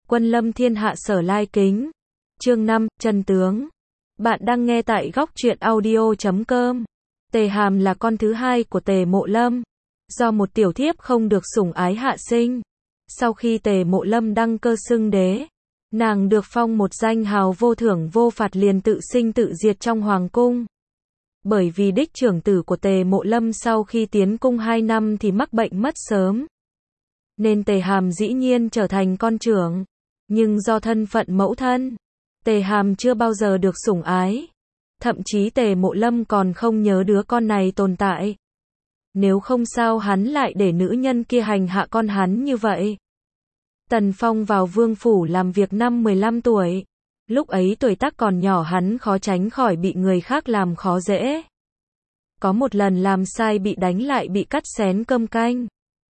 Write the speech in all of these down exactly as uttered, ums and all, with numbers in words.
Quân lâm thiên hạ sở lai kính. Chương năm, chân tướng. Bạn đang nghe tại góc truyện audio chấm com. Tề Hàm là con thứ hai của Tề Mộ Lâm. Do một tiểu thiếp không được sủng ái hạ sinh. Sau khi Tề Mộ Lâm đăng cơ xưng đế, nàng được phong một danh hào vô thưởng vô phạt liền tự sinh tự diệt trong hoàng cung. Bởi vì đích trưởng tử của Tề Mộ Lâm sau khi tiến cung hai năm thì mắc bệnh mất sớm, nên Tề Hàm dĩ nhiên trở thành con trưởng. Nhưng do thân phận mẫu thân, Tề Hàm chưa bao giờ được sủng ái. Thậm chí Tề Mộ Lâm còn không nhớ đứa con này tồn tại. Nếu không sao hắn lại để nữ nhân kia hành hạ con hắn như vậy. Tần Phong vào vương phủ làm việc năm mười lăm tuổi. Lúc ấy tuổi tác còn nhỏ, hắn khó tránh khỏi bị người khác làm khó dễ. Có một lần làm sai bị đánh lại bị cắt xén cơm canh.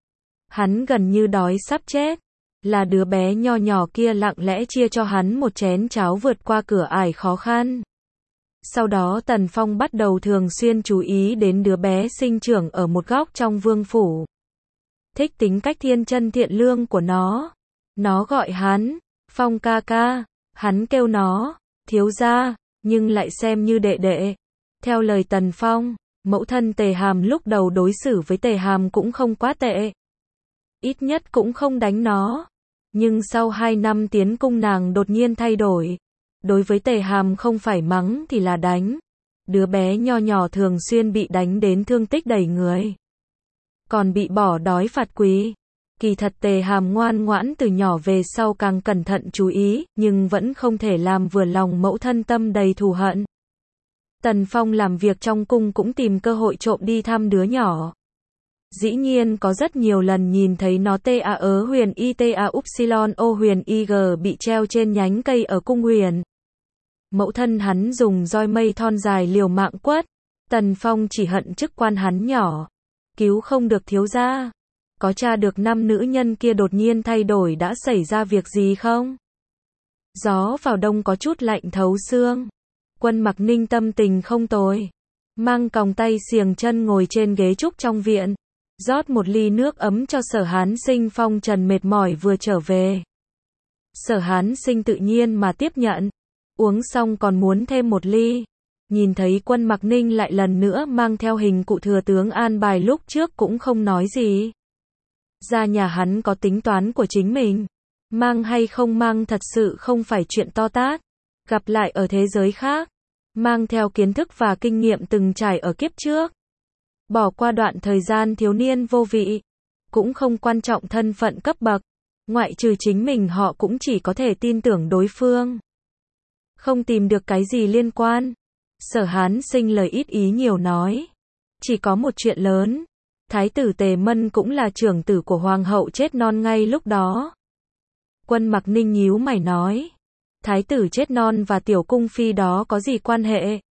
Hắn gần như đói sắp chết. Là đứa bé nho nhỏ kia lặng lẽ chia cho hắn một chén cháo vượt qua cửa ải khó khăn. Sau đó Tần Phong bắt đầu thường xuyên chú ý đến đứa bé sinh trưởng ở một góc trong vương phủ. Thích tính cách thiên chân thiện lương của nó. Nó gọi hắn, Phong ca ca. Hắn kêu nó, thiếu gia, nhưng lại xem như đệ đệ. Theo lời Tần Phong, mẫu thân Tề Hàm lúc đầu đối xử với Tề Hàm cũng không quá tệ. Ít nhất cũng không đánh nó. Nhưng sau hai năm tiến cung nàng đột nhiên thay đổi. Đối với Tề Hàm không phải mắng thì là đánh. Đứa bé nho nhỏ thường xuyên bị đánh đến thương tích đầy người. Còn bị bỏ đói phạt quỳ. Kỳ thật Tề Hàm ngoan ngoãn từ nhỏ về sau càng cẩn thận chú ý, nhưng vẫn không thể làm vừa lòng mẫu thân tâm đầy thù hận. Tần Phong làm việc trong cung cũng tìm cơ hội trộm đi thăm đứa nhỏ. Dĩ nhiên có rất nhiều lần nhìn thấy nó ta ớ huyền y ta upsilon o huyền ig bị treo trên nhánh cây ở cung huyền. Mẫu thân hắn dùng roi mây thon dài liều mạng quất. Tần Phong chỉ hận chức quan hắn nhỏ. Cứu không được thiếu gia. Có tra được năm nữ nhân kia đột nhiên thay đổi đã xảy ra việc gì không? Gió vào đông có chút lạnh thấu xương. Quân Mặc Ninh tâm tình không tồi. Mang còng tay xiềng chân ngồi trên ghế trúc trong viện. Rót một ly nước ấm cho Sở Hán Sinh phong trần mệt mỏi vừa trở về. Sở Hán Sinh tự nhiên mà tiếp nhận. Uống xong còn muốn thêm một ly. Nhìn thấy Quân Mặc Ninh lại lần nữa mang theo hình cụ thừa tướng an bài lúc trước cũng không nói gì. Ra nhà hắn có tính toán của chính mình. Mang hay không mang thật sự không phải chuyện to tát. Gặp lại ở thế giới khác. Mang theo kiến thức và kinh nghiệm từng trải ở kiếp trước. Bỏ qua đoạn thời gian thiếu niên vô vị. Cũng không quan trọng thân phận cấp bậc. Ngoại trừ chính mình họ cũng chỉ có thể tin tưởng đối phương. Không tìm được cái gì liên quan. Sở Hán Sinh lời ít ý nhiều nói. Chỉ có một chuyện lớn. Thái tử Tề Mân cũng là trưởng tử của hoàng hậu chết non ngay lúc đó. Quân Mặc Ninh nhíu mày nói. Thái tử chết non và tiểu cung phi đó có gì quan hệ?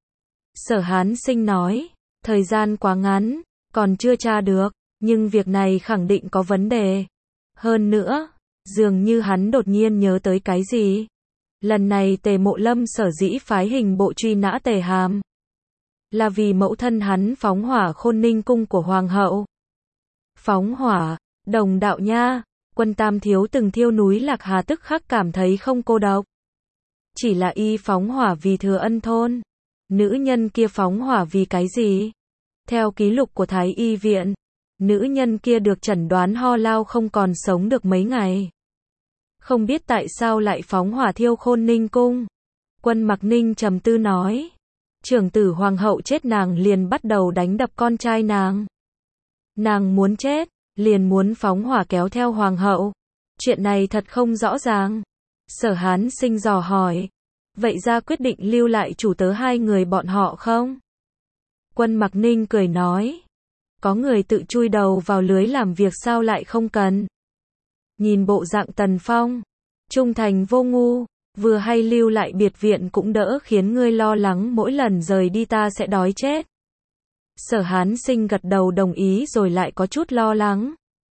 Sở Hán Sinh nói. Thời gian quá ngắn, còn chưa tra được, nhưng việc này khẳng định có vấn đề. Hơn nữa, dường như hắn đột nhiên nhớ tới cái gì. Lần này Tề Mộ Lâm sở dĩ phái hình bộ truy nã Tề Hàm. Là vì mẫu thân hắn phóng hỏa Khôn Ninh cung của hoàng hậu. Phóng hỏa, Đồng đạo nha, Quân Tam Thiếu từng thiêu núi Lạc Hà tức khắc cảm thấy không cô độc. Chỉ là y phóng hỏa vì thừa ân thôn. Nữ nhân kia phóng hỏa vì cái gì? Theo ký lục của Thái y viện, nữ nhân kia được chẩn đoán ho lao không còn sống được mấy ngày. Không biết tại sao lại phóng hỏa thiêu Khôn Ninh cung. Quân Mặc Ninh trầm tư nói. Trưởng tử hoàng hậu chết nàng liền bắt đầu đánh đập con trai nàng. Nàng muốn chết, liền muốn phóng hỏa kéo theo hoàng hậu. Chuyện này thật không rõ ràng. Sở Hán Sinh dò hỏi. Vậy ra quyết định lưu lại chủ tớ hai người bọn họ không? Quân Mặc Ninh cười nói. Có người tự chui đầu vào lưới làm việc sao lại không cần. Nhìn bộ dạng Tần Phong. Trung thành vô ngu. Vừa hay lưu lại biệt viện cũng đỡ khiến ngươi lo lắng mỗi lần rời đi ta sẽ đói chết. Sở Hán Sinh gật đầu đồng ý rồi lại có chút lo lắng.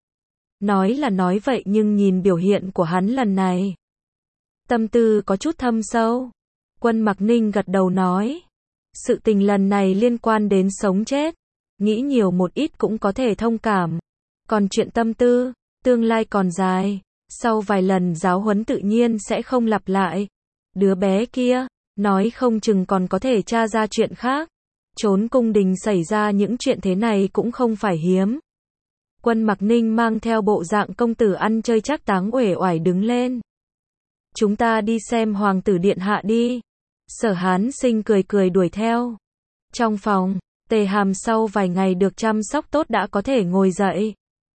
Nói là nói vậy nhưng nhìn biểu hiện của hắn lần này. Tâm tư có chút thâm sâu. Quân Mặc Ninh gật đầu nói. Sự tình lần này liên quan đến sống chết. Nghĩ nhiều một ít cũng có thể thông cảm. Còn chuyện tâm tư, tương lai còn dài. Sau vài lần giáo huấn tự nhiên sẽ không lặp lại. Đứa bé kia, nói không chừng còn có thể tra ra chuyện khác. Trốn cung đình xảy ra những chuyện thế này cũng không phải hiếm. Quân Mặc Ninh mang theo bộ dạng công tử ăn chơi trác táng uể oải đứng lên. Chúng ta đi xem hoàng tử điện hạ đi. Sở Hán Sinh cười cười đuổi theo. Trong phòng, Tề Hàm sau vài ngày được chăm sóc tốt đã có thể ngồi dậy.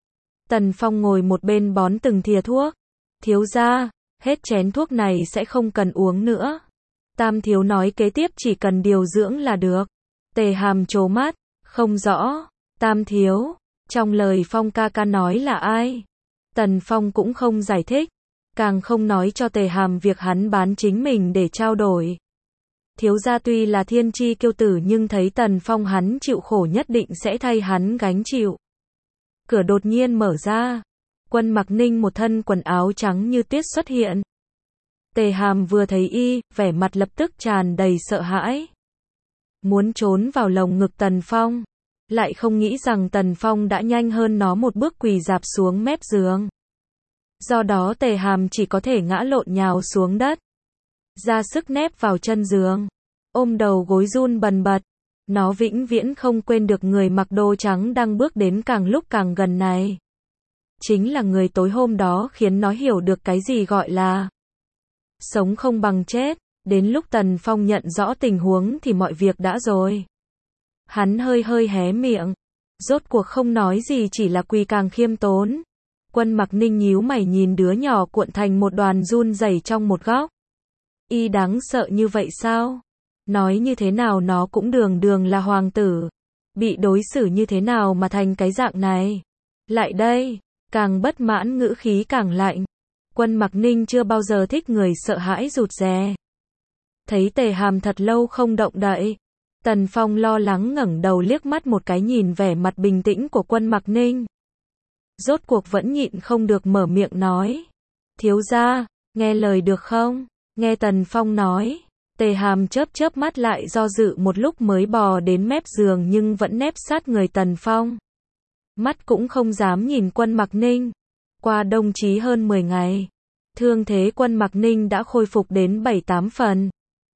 Tần Phong ngồi một bên bón từng thìa thuốc. Thiếu gia, hết chén thuốc này sẽ không cần uống nữa. Tam thiếu nói kế tiếp chỉ cần điều dưỡng là được. Tề Hàm trố mắt, không rõ. Tam thiếu, trong lời Phong ca ca nói là ai? Tần Phong cũng không giải thích, càng không nói cho Tề Hàm việc hắn bán chính mình để trao đổi. Thiếu gia tuy là thiên chi kiêu tử nhưng thấy Tần Phong hắn chịu khổ nhất định sẽ thay hắn gánh chịu. Cửa đột nhiên mở ra. Quân Mặc Ninh một thân quần áo trắng như tuyết xuất hiện. Tề Hàm vừa thấy y, vẻ mặt lập tức tràn đầy sợ hãi. Muốn trốn vào lồng ngực Tần Phong. Lại không nghĩ rằng Tần Phong đã nhanh hơn nó một bước quỳ dạp xuống mép giường. Do đó Tề Hàm chỉ có thể ngã lộn nhào xuống đất. Ra sức nép vào chân giường. Ôm đầu gối run bần bật. Nó vĩnh viễn không quên được người mặc đồ trắng đang bước đến càng lúc càng gần này. Chính là người tối hôm đó khiến nó hiểu được cái gì gọi là sống không bằng chết. Đến lúc Tần Phong nhận rõ tình huống thì mọi việc đã rồi. Hắn hơi hơi hé miệng. Rốt cuộc không nói gì, chỉ là quỳ càng khiêm tốn. Quân Mặc Ninh nhíu mày nhìn đứa nhỏ cuộn thành một đoàn run rẩy trong một góc. Y đáng sợ như vậy sao? Nói như thế nào nó cũng đường đường là hoàng tử. Bị đối xử như thế nào mà thành cái dạng này? Lại đây, càng bất mãn ngữ khí càng lạnh. Quân Mặc Ninh chưa bao giờ thích người sợ hãi rụt rè. Thấy Tề Hàm thật lâu không động đậy. Tần Phong lo lắng ngẩng đầu liếc mắt một cái nhìn vẻ mặt bình tĩnh của Quân Mặc Ninh. Rốt cuộc vẫn nhịn không được mở miệng nói. Thiếu gia, nghe lời được không? Nghe Tần Phong nói. Tề Hàm chớp chớp mắt lại do dự một lúc mới bò đến mép giường nhưng vẫn nép sát người Tần Phong. Mắt cũng không dám nhìn Quân Mặc Ninh. Qua đông chí hơn mười ngày. Thương thế Quân Mặc Ninh đã khôi phục đến bảy tám phần.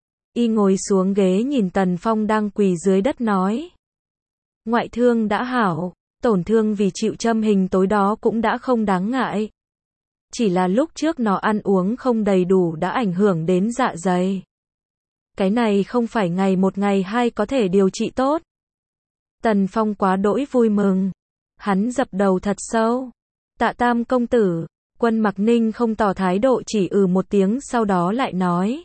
Y ngồi xuống ghế nhìn Tần Phong đang quỳ dưới đất nói. Ngoại thương đã hảo, tổn thương vì chịu châm hình tối đó cũng đã không đáng ngại. Chỉ là lúc trước nó ăn uống không đầy đủ đã ảnh hưởng đến dạ dày. Cái này không phải ngày một ngày hai có thể điều trị tốt. Tần Phong quá đỗi vui mừng. Hắn dập đầu thật sâu. Tạ Tam công tử. Quân Mặc Ninh không tỏ thái độ, chỉ ừ một tiếng sau đó lại nói.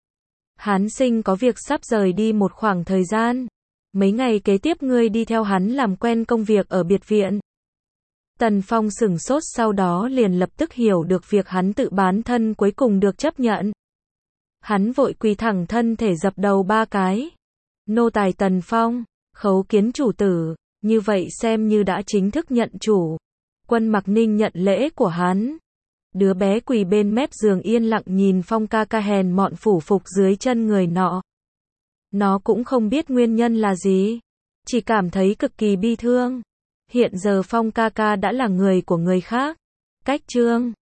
Hán Sinh có việc sắp rời đi một khoảng thời gian. Mấy ngày kế tiếp ngươi đi theo hắn làm quen công việc ở biệt viện. Tần Phong sửng sốt, sau đó liền lập tức hiểu được việc hắn tự bán thân cuối cùng được chấp nhận. Hắn vội quỳ thẳng thân thể dập đầu ba cái. Nô tài Tần Phong, khấu kiến chủ tử, như vậy xem như đã chính thức nhận chủ. Quân Mặc Ninh nhận lễ của hắn. Đứa bé quỳ bên mép giường yên lặng nhìn Phong ca ca hèn mọn phủ phục dưới chân người nọ. Nó cũng không biết nguyên nhân là gì, chỉ cảm thấy cực kỳ bi thương. Hiện giờ Phong ca ca đã là người của người khác. Cách chương